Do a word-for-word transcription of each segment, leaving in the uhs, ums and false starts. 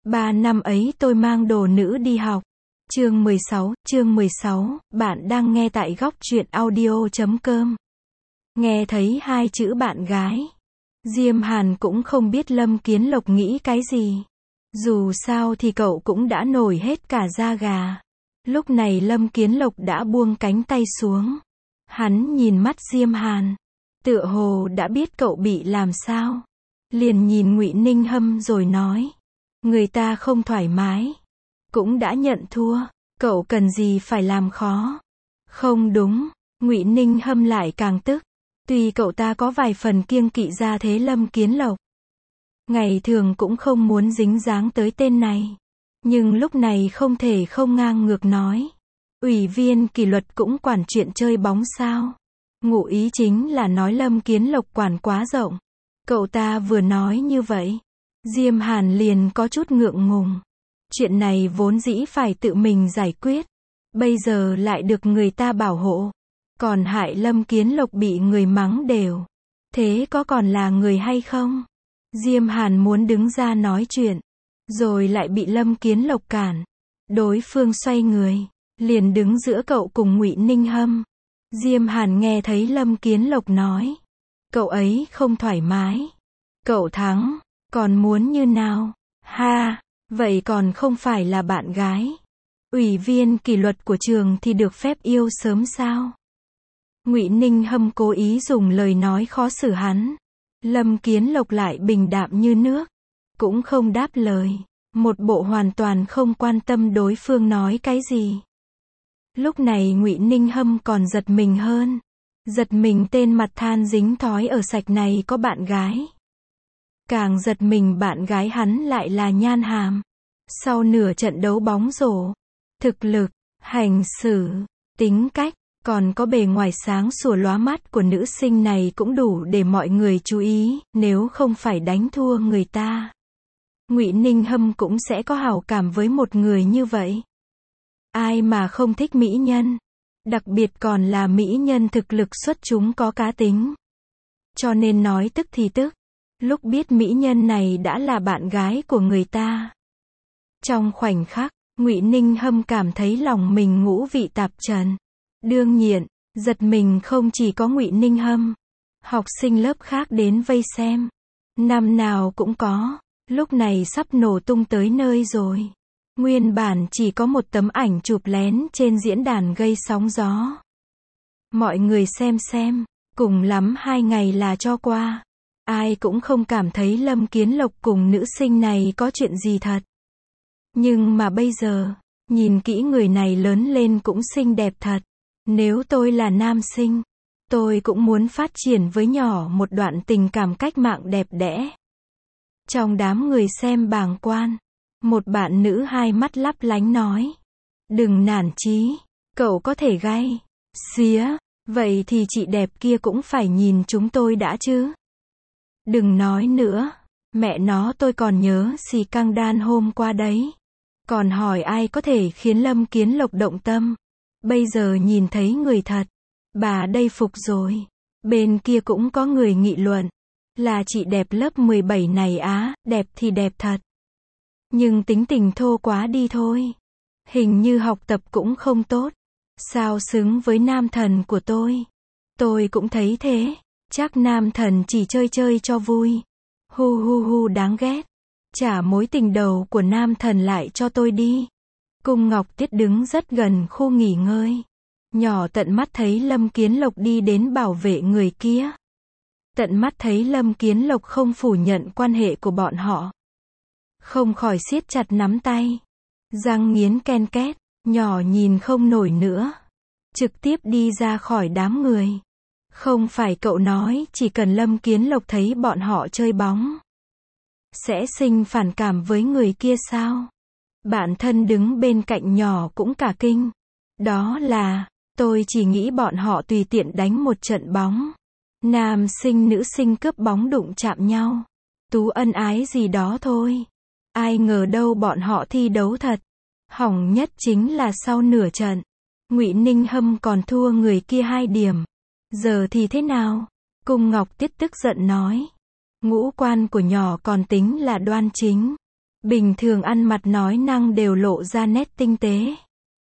Ba năm ấy tôi mang đồ nữ đi học. Chương mười sáu, chương mười sáu, bạn đang nghe tại góc truyện audio chấm com. Nghe thấy hai chữ bạn gái, Diêm Hàn cũng không biết Lâm Kiến Lộc nghĩ cái gì. Dù sao thì cậu cũng đã nổi hết cả da gà. Lúc này Lâm Kiến Lộc đã buông cánh tay xuống. Hắn nhìn mắt Diêm Hàn, tựa hồ đã biết cậu bị làm sao. Liền nhìn Ngụy Ninh Hâm rồi nói, người ta không thoải mái, cũng đã nhận thua, cậu cần gì phải làm khó. Không đúng, Ngụy Ninh Hâm lại càng tức. Tuy cậu ta có vài phần kiêng kỵ gia thế Lâm Kiến Lộc, ngày thường cũng không muốn dính dáng tới tên này, nhưng lúc này không thể không ngang ngược nói, ủy viên kỷ luật cũng quản chuyện chơi bóng sao? Ngụ ý chính là nói Lâm Kiến Lộc quản quá rộng. Cậu ta vừa nói như vậy, Diêm Hàn liền có chút ngượng ngùng. Chuyện này vốn dĩ phải tự mình giải quyết, bây giờ lại được người ta bảo hộ, còn hại Lâm Kiến Lộc bị người mắng đều. Thế có còn là người hay không? Diêm Hàn muốn đứng ra nói chuyện, rồi lại bị Lâm Kiến Lộc cản. Đối phương xoay người, liền đứng giữa cậu cùng Ngụy Ninh Hâm. Diêm Hàn nghe thấy Lâm Kiến Lộc nói, cậu ấy không thoải mái, cậu thắng, còn muốn như nào? Ha, vậy còn không phải là bạn gái, ủy viên kỷ luật của trường thì được phép yêu sớm sao? Ngụy Ninh Hâm cố ý dùng lời nói khó xử hắn. Lâm Kiến Lộc lại bình đạm như nước, cũng không đáp lời, một bộ hoàn toàn không quan tâm đối phương nói cái gì. Lúc này Ngụy Ninh Hâm còn giật mình hơn. Giật mình tên mặt than dính thói ở sạch này có bạn gái. Càng giật mình bạn gái hắn lại là Nhan Hàm. Sau nửa trận đấu bóng rổ, thực lực, hành xử, tính cách, còn có bề ngoài sáng sủa lóa mắt của nữ sinh này cũng đủ để mọi người chú ý, nếu không phải đánh thua người ta, Ngụy Ninh Hâm cũng sẽ có hảo cảm với một người như vậy. Ai mà không thích mỹ nhân, đặc biệt còn là mỹ nhân thực lực xuất chúng có cá tính. Cho nên nói tức thì tức, lúc biết mỹ nhân này đã là bạn gái của người ta. Trong khoảnh khắc, Ngụy Ninh Hâm cảm thấy lòng mình ngũ vị tạp trần. Đương nhiên, giật mình không chỉ có Ngụy Ninh Hâm. Học sinh lớp khác đến vây xem, năm nào cũng có, lúc này sắp nổ tung tới nơi rồi. Nguyên bản chỉ có một tấm ảnh chụp lén trên diễn đàn gây sóng gió. Mọi người xem xem, cùng lắm hai ngày là cho qua. Ai cũng không cảm thấy Lâm Kiến Lộc cùng nữ sinh này có chuyện gì thật. Nhưng mà bây giờ, nhìn kỹ người này lớn lên cũng xinh đẹp thật. Nếu tôi là nam sinh, tôi cũng muốn phát triển với nhỏ một đoạn tình cảm cách mạng đẹp đẽ. Trong đám người xem bàng quan, một bạn nữ hai mắt lấp lánh nói, đừng nản chí, cậu có thể gay, xía, vậy thì chị đẹp kia cũng phải nhìn chúng tôi đã chứ. Đừng nói nữa, mẹ nó tôi còn nhớ xì căng đan hôm qua đấy. Còn hỏi ai có thể khiến Lâm Kiến Lộc động tâm. Bây giờ nhìn thấy người thật, bà đây phục rồi. Bên kia cũng có người nghị luận, là chị đẹp lớp mười bảy này á, đẹp thì đẹp thật. Nhưng tính tình thô quá đi thôi. Hình như học tập cũng không tốt. Sao xứng với nam thần của tôi? Tôi cũng thấy thế. Chắc nam thần chỉ chơi chơi cho vui. Hu hu hu đáng ghét. Trả mối tình đầu của nam thần lại cho tôi đi. Cung Ngọc Tiết đứng rất gần khu nghỉ ngơi. Nhỏ tận mắt thấy Lâm Kiến Lộc đi đến bảo vệ người kia. Tận mắt thấy Lâm Kiến Lộc không phủ nhận quan hệ của bọn họ. Không khỏi siết chặt nắm tay. Răng nghiến ken két, nhỏ nhìn không nổi nữa. Trực tiếp đi ra khỏi đám người. Không phải cậu nói chỉ cần Lâm Kiến Lộc thấy bọn họ chơi bóng, sẽ sinh phản cảm với người kia sao? Bạn thân đứng bên cạnh nhỏ cũng cả kinh. Đó là, tôi chỉ nghĩ bọn họ tùy tiện đánh một trận bóng. Nam sinh nữ sinh cướp bóng đụng chạm nhau. Tú ân ái gì đó thôi. Ai ngờ đâu bọn họ thi đấu thật. Hỏng nhất chính là sau nửa trận, Ngụy Ninh Hâm còn thua người kia hai điểm. Giờ thì thế nào? Cung Ngọc Tiết tức giận nói. Ngũ quan của nhỏ còn tính là đoan chính. Bình thường ăn mặt nói năng đều lộ ra nét tinh tế.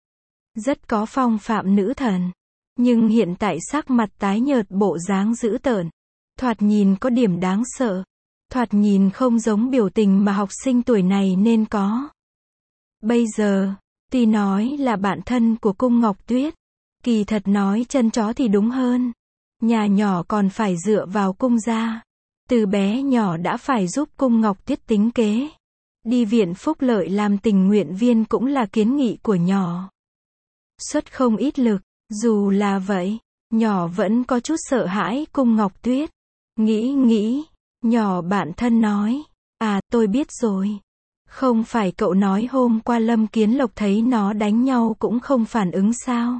Rất có phong phạm nữ thần. Nhưng hiện tại sắc mặt tái nhợt, bộ dáng dữ tợn. Thoạt nhìn có điểm đáng sợ. Thoạt nhìn không giống biểu tình mà học sinh tuổi này nên có. Bây giờ, tuy nói là bạn thân của Cung Ngọc Tuyết, kỳ thật nói chân chó thì đúng hơn. Nhà nhỏ còn phải dựa vào cung gia. Từ bé nhỏ đã phải giúp Cung Ngọc Tuyết tính kế. Đi viện phúc lợi làm tình nguyện viên cũng là kiến nghị của nhỏ. Xuất không ít lực, dù là vậy, nhỏ vẫn có chút sợ hãi Cung Ngọc Tuyết. Nghĩ nghĩ, nhỏ bạn thân nói, à tôi biết rồi. Không phải cậu nói hôm qua Lâm Kiến Lộc thấy nó đánh nhau cũng không phản ứng sao?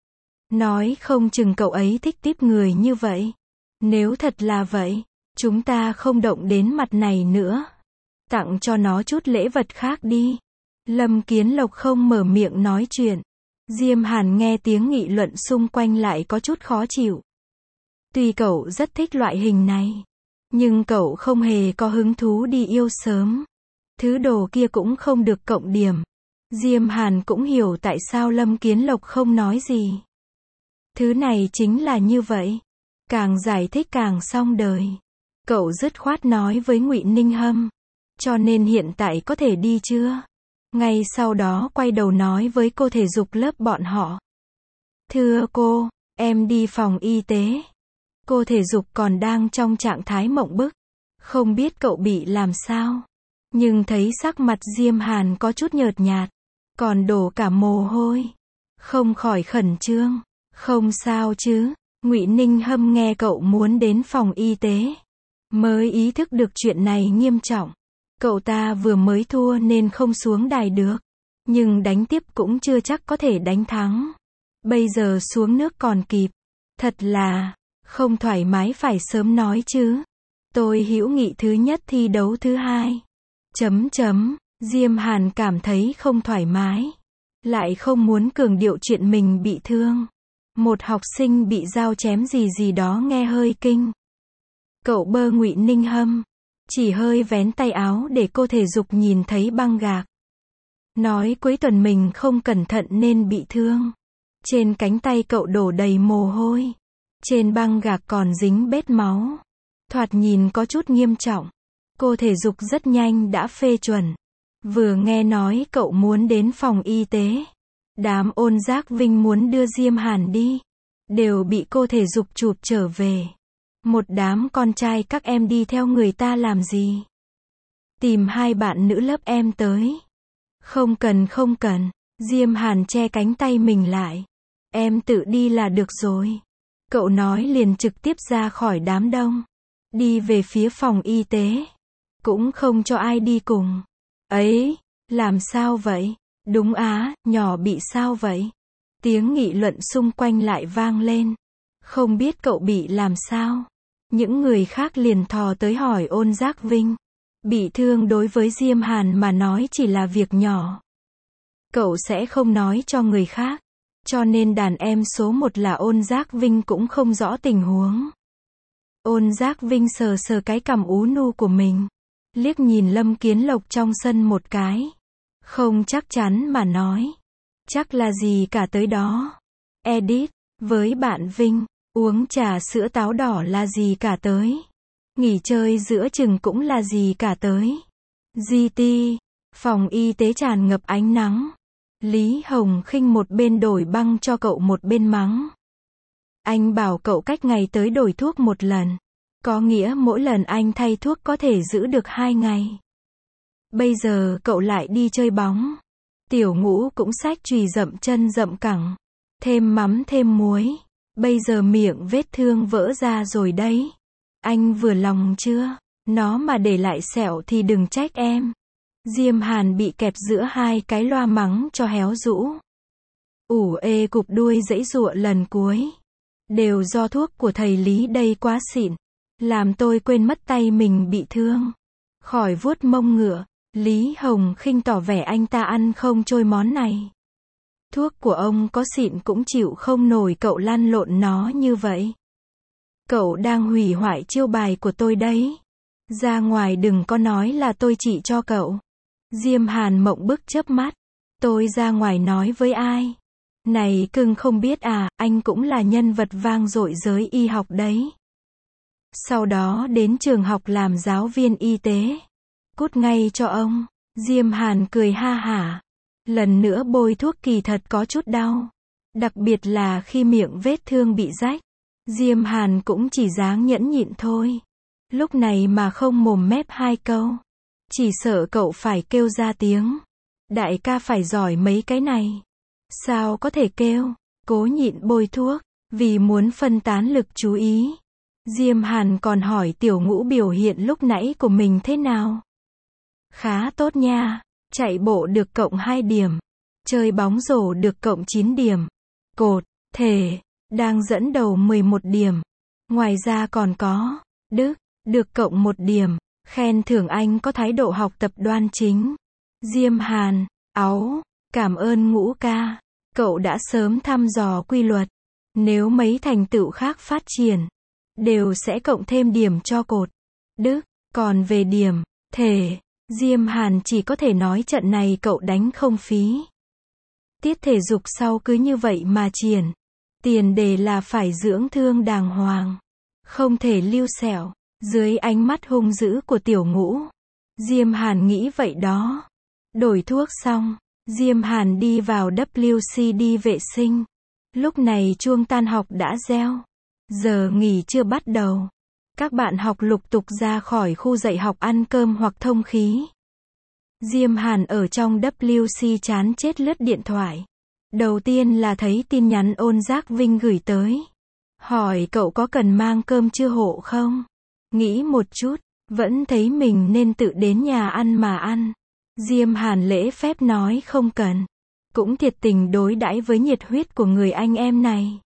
Nói không chừng cậu ấy thích tiếp người như vậy. Nếu thật là vậy, chúng ta không động đến mặt này nữa. Tặng cho nó chút lễ vật khác đi. Lâm Kiến Lộc không mở miệng nói chuyện. Diêm Hàn nghe tiếng nghị luận xung quanh lại có chút khó chịu. Tuy cậu rất thích loại hình này, nhưng cậu không hề có hứng thú đi yêu sớm. Thứ đồ kia cũng không được cộng điểm. Diêm Hàn cũng hiểu tại sao Lâm Kiến Lộc không nói gì. Thứ này chính là như vậy. Càng giải thích càng xong đời. Cậu dứt khoát nói với Ngụy Ninh Hâm. Cho nên hiện tại có thể đi chưa? Ngay sau đó quay đầu nói với cô thể dục lớp bọn họ. Thưa cô, em đi phòng y tế. Cô thể dục còn đang trong trạng thái mộng bức. Không biết cậu bị làm sao. Nhưng thấy sắc mặt Diêm Hàn có chút nhợt nhạt. Còn đổ cả mồ hôi. Không khỏi khẩn trương. Không sao chứ. Ngụy Ninh Hâm nghe cậu muốn đến phòng y tế. Mới ý thức được chuyện này nghiêm trọng. Cậu ta vừa mới thua nên không xuống đài được. Nhưng đánh tiếp cũng chưa chắc có thể đánh thắng. Bây giờ xuống nước còn kịp. Thật là không thoải mái phải sớm nói chứ. Tôi hữu nghị thứ nhất thi đấu thứ hai. Chấm chấm. Diêm Hàn cảm thấy không thoải mái. Lại không muốn cường điệu chuyện mình bị thương. Một học sinh bị dao chém gì gì đó nghe hơi kinh. Cậu bơ Ngụy Ninh Hâm. Chỉ hơi vén tay áo để cô thể dục nhìn thấy băng gạc. Nói cuối tuần mình không cẩn thận nên bị thương. Trên cánh tay cậu đổ đầy mồ hôi. Trên băng gạc còn dính bết máu. Thoạt nhìn có chút nghiêm trọng. Cô thể dục rất nhanh đã phê chuẩn. Vừa nghe nói cậu muốn đến phòng y tế. Đám Ôn Giác Vinh muốn đưa Diêm Hàn đi. Đều bị cô thể dục chụp trở về. Một đám con trai các em đi theo người ta làm gì? Tìm hai bạn nữ lớp em tới. Không cần không cần. Diêm Hàn che cánh tay mình lại. Em tự đi là được rồi. Cậu nói liền trực tiếp ra khỏi đám đông. Đi về phía phòng y tế. Cũng không cho ai đi cùng. Ấy, làm sao vậy? Đúng á, nhỏ bị sao vậy? Tiếng nghị luận xung quanh lại vang lên. Không biết cậu bị làm sao? Những người khác liền thò tới hỏi Ôn Giác Vinh. Bị thương đối với Diêm Hàn mà nói chỉ là việc nhỏ. Cậu sẽ không nói cho người khác. Cho nên đàn em số một là Ôn Giác Vinh cũng không rõ tình huống. Ôn Giác Vinh sờ sờ cái cằm ú nu của mình. Liếc nhìn Lâm Kiến Lộc trong sân một cái. Không chắc chắn mà nói. Chắc là gì cả tới đó. Edit, với bạn Vinh, uống trà sữa táo đỏ là gì cả tới. Nghỉ chơi giữa chừng cũng là gì cả tới. giê tê, phòng y tế tràn ngập ánh nắng. Lý Hồng Khinh một bên đổi băng cho cậu một bên mắng. Anh bảo cậu cách ngày tới đổi thuốc một lần. Có nghĩa mỗi lần anh thay thuốc có thể giữ được hai ngày. Bây giờ cậu lại đi chơi bóng. Tiểu Ngũ cũng xách chùy dậm chân dậm cẳng. Thêm mắm thêm muối. Bây giờ miệng vết thương vỡ ra rồi đấy. Anh vừa lòng chưa? Nó mà để lại sẹo thì đừng trách em. Diêm Hàn bị kẹp giữa hai cái loa mắng cho héo rũ. Ủ ê cụp đuôi giãy giụa lần cuối. Đều do thuốc của thầy Lý đây quá xịn. Làm tôi quên mất tay mình bị thương. Khỏi vuốt mông ngựa. Lý Hồng Khinh tỏ vẻ anh ta ăn không trôi món này. Thuốc của ông có xịn cũng chịu không nổi cậu lăn lộn nó như vậy. Cậu đang hủy hoại chiêu bài của tôi đấy. Ra ngoài đừng có nói là tôi chỉ cho cậu. Diêm Hàn mộng bức chớp mắt. Tôi ra ngoài nói với ai? Này cưng không biết à, anh cũng là nhân vật vang dội giới y học đấy. Sau đó đến trường học làm giáo viên y tế. Cút ngay cho ông. Diêm Hàn cười ha hả. Lần nữa bôi thuốc kỳ thật có chút đau. Đặc biệt là khi miệng vết thương bị rách. Diêm Hàn cũng chỉ dáng nhẫn nhịn thôi. Lúc này mà không mồm mép hai câu. Chỉ sợ cậu phải kêu ra tiếng. Đại ca phải giỏi mấy cái này. Sao có thể kêu? Cố nhịn bôi thuốc. Vì muốn phân tán lực chú ý. Diêm Hàn còn hỏi Tiểu Ngũ biểu hiện lúc nãy của mình thế nào. Khá tốt nha. Chạy bộ được cộng hai điểm. Chơi bóng rổ được cộng chín điểm. Cột, thể, đang dẫn đầu mười một điểm. Ngoài ra còn có, Đức, được cộng một điểm. Khen thưởng anh có thái độ học tập đoan chính. Diêm Hàn, áu, cảm ơn Ngũ ca. Cậu đã sớm thăm dò quy luật. Nếu mấy thành tựu khác phát triển, đều sẽ cộng thêm điểm cho cột, Đức. Còn về điểm, thể, Diêm Hàn chỉ có thể nói trận này cậu đánh không phí. Tiết thể dục sau cứ như vậy mà triển. Tiền đề là phải dưỡng thương đàng hoàng. Không thể lưu sẹo. Dưới ánh mắt hung dữ của Tiểu Ngũ. Diêm Hàn nghĩ vậy đó. Đổi thuốc xong. Diêm Hàn đi vào W C D vệ sinh. Lúc này chuông tan học đã reo. Giờ nghỉ chưa bắt đầu. Các bạn học lục tục ra khỏi khu dạy học ăn cơm hoặc thông khí. Diêm Hàn ở trong W C chán chết lướt điện thoại. Đầu tiên là thấy tin nhắn Ôn Giác Vinh gửi tới. Hỏi cậu có cần mang cơm chưa hộ không? Nghĩ một chút, vẫn thấy mình nên tự đến nhà ăn mà ăn. Diêm Hàn lễ phép nói không cần. Cũng thiệt tình đối đãi với nhiệt huyết của người anh em này.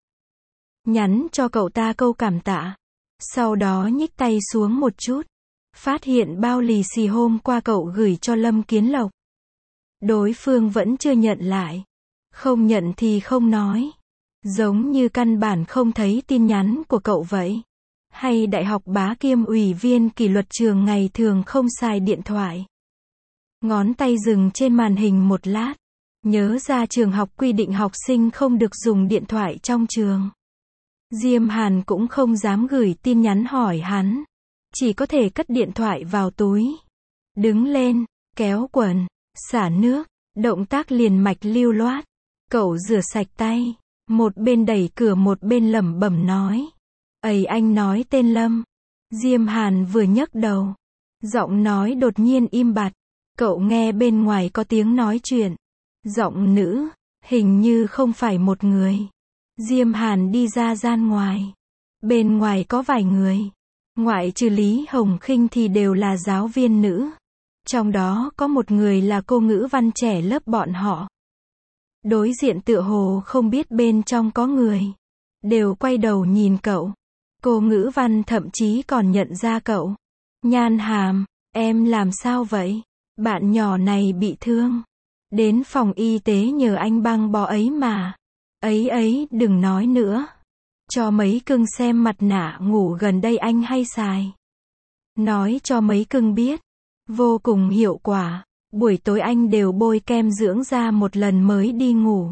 Nhắn cho cậu ta câu cảm tạ. Sau đó nhích tay xuống một chút. Phát hiện bao lì xì hôm qua cậu gửi cho Lâm Kiến Lộc. Đối phương vẫn chưa nhận lại. Không nhận thì không nói. Giống như căn bản không thấy tin nhắn của cậu vậy. Hay đại học bá kiêm ủy viên kỷ luật trường ngày thường không xài điện thoại. Ngón tay dừng trên màn hình một lát. Nhớ ra trường học quy định học sinh không được dùng điện thoại trong trường. Diêm Hàn cũng không dám gửi tin nhắn hỏi hắn. Chỉ có thể cất điện thoại vào túi. Đứng lên, kéo quần, xả nước, động tác liền mạch lưu loát. Cậu rửa sạch tay, một bên đẩy cửa một bên lẩm bẩm nói. Ây anh nói tên Lâm. Diêm Hàn vừa nhấc đầu. Giọng nói đột nhiên im bặt. Cậu nghe bên ngoài có tiếng nói chuyện. Giọng nữ, hình như không phải một người. Diêm Hàn đi ra gian ngoài. Bên ngoài có vài người. Ngoại trừ Lý Hồng Khinh thì đều là giáo viên nữ. Trong đó có một người là cô ngữ văn trẻ lớp bọn họ. Đối diện tựa hồ không biết bên trong có người. Đều quay đầu nhìn cậu. Cô ngữ văn thậm chí còn nhận ra cậu. Nhan Hàm, em làm sao vậy? Bạn nhỏ này bị thương. Đến phòng y tế nhờ anh băng bó ấy mà. Ấy ấy, đừng nói nữa. Cho mấy cưng xem mặt nạ ngủ gần đây anh hay xài. Nói cho mấy cưng biết. Vô cùng hiệu quả. Buổi tối anh đều bôi kem dưỡng da một lần mới đi ngủ.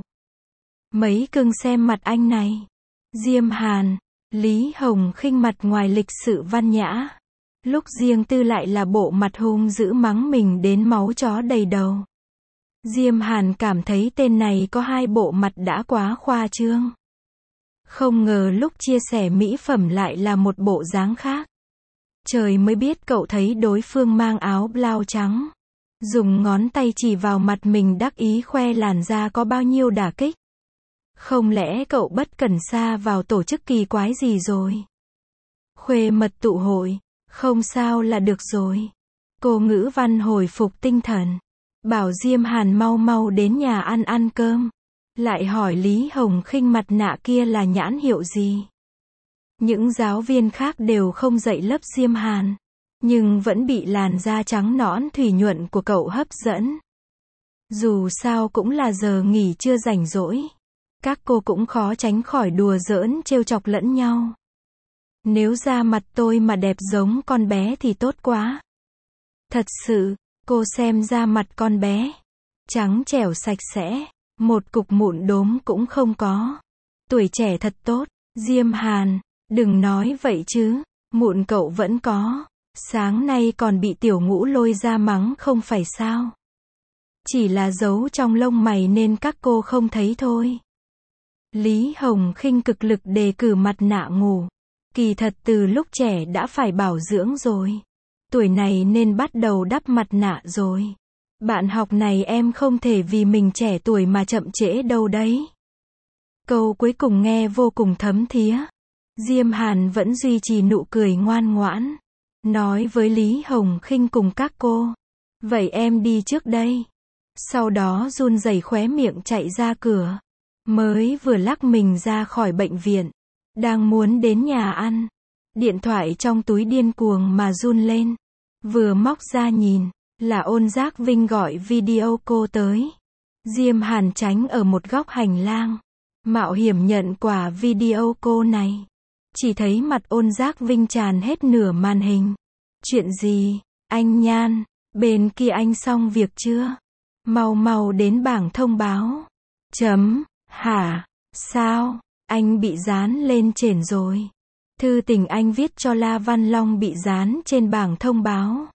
Mấy cưng xem mặt anh này. Diêm Hàn, Lý Hồng Khinh mặt ngoài lịch sự văn nhã. Lúc riêng tư lại là bộ mặt hung dữ mắng mình đến máu chó đầy đầu. Diêm Hàn cảm thấy tên này có hai bộ mặt đã quá khoa trương. Không ngờ lúc chia sẻ mỹ phẩm lại là một bộ dáng khác. Trời mới biết cậu thấy đối phương mang áo blau trắng. Dùng ngón tay chỉ vào mặt mình đắc ý khoe làn da có bao nhiêu đả kích. Không lẽ cậu bất cẩn sa vào tổ chức kỳ quái gì rồi? Khuê mật tụ hội, không sao là được rồi. Cô ngữ văn hồi phục tinh thần. Bảo Diêm Hàn mau mau đến nhà ăn ăn cơm. Lại hỏi Lý Hồng Khinh mặt nạ kia là nhãn hiệu gì? Những giáo viên khác đều không dạy lớp Diêm Hàn. Nhưng vẫn bị làn da trắng nõn thủy nhuận của cậu hấp dẫn. Dù sao cũng là giờ nghỉ trưa rảnh rỗi. Các cô cũng khó tránh khỏi đùa giỡn trêu chọc lẫn nhau. Nếu da mặt tôi mà đẹp giống con bé thì tốt quá. Thật sự, Cô xem da mặt con bé. Trắng trẻo sạch sẽ. Một cục mụn đốm cũng không có. Tuổi trẻ thật tốt. Diêm Hàn, đừng nói vậy chứ. Mụn cậu vẫn có. Sáng nay còn bị tiểu ngũ lôi ra mắng không phải sao. Chỉ là giấu trong lông mày nên các cô không thấy thôi. Lý Hồng Khinh cực lực đề cử mặt nạ ngủ. Kỳ thật từ lúc trẻ đã phải bảo dưỡng rồi. Tuổi này nên bắt đầu đắp mặt nạ rồi. Bạn học này em không thể vì mình trẻ tuổi mà chậm trễ đâu đấy. Câu cuối cùng nghe vô cùng thấm thía. Diêm Hàn vẫn duy trì nụ cười ngoan ngoãn. Nói với Lý Hồng Khinh cùng các cô. Vậy em đi trước đây. Sau đó run rẩy khóe miệng chạy ra cửa. Mới vừa lắc mình ra khỏi bệnh viện. Đang muốn đến nhà ăn. Điện thoại trong túi điên cuồng mà run lên. Vừa móc ra nhìn. Là Ôn Giác Vinh gọi video cô tới. Diêm Hàn tránh ở một góc hành lang. Mạo hiểm nhận quả video cô này. Chỉ thấy mặt Ôn Giác Vinh tràn hết nửa màn hình. Chuyện gì, anh Nhan, bên kia anh xong việc chưa? Mau mau đến bảng thông báo. Chấm, hả, sao, anh bị dán lên trên rồi. Thư tình anh viết cho La Văn Long bị dán trên bảng thông báo.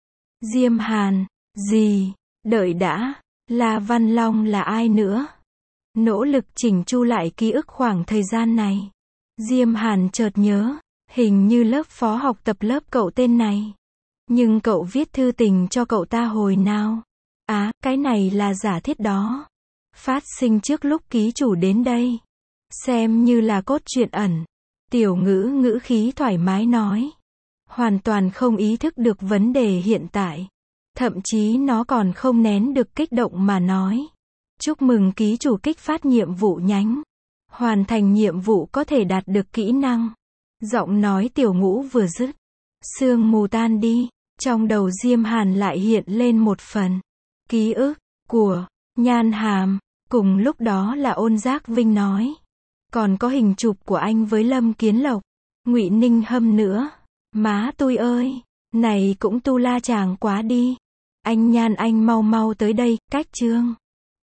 Diêm Hàn, gì, đợi đã, La Văn Long là ai nữa? Nỗ lực chỉnh chu lại ký ức khoảng thời gian này. Diêm Hàn chợt nhớ, hình như lớp phó học tập lớp cậu tên này. Nhưng cậu viết thư tình cho cậu ta hồi nào? Á, à, cái này là giả thiết đó. Phát sinh trước lúc ký chủ đến đây. Xem như là cốt truyện ẩn. Tiểu Ngữ ngữ khí thoải mái nói. Hoàn toàn không ý thức được vấn đề hiện tại. Thậm chí nó còn không nén được kích động mà nói. Chúc mừng ký chủ kích phát nhiệm vụ nhánh. Hoàn thành nhiệm vụ có thể đạt được kỹ năng. Giọng nói Tiểu Ngũ vừa dứt. Sương mù tan đi. Trong đầu Diêm Hàn lại hiện lên một phần. Ký ức của Nhan Hàm. Cùng lúc đó là Ôn Giác Vinh nói. Còn có hình chụp của anh với Lâm Kiến Lộc. Ngụy Ninh Hâm nữa. Má tôi ơi. Này cũng tu la chàng quá đi. Anh Nhan anh mau mau tới đây, cách chương.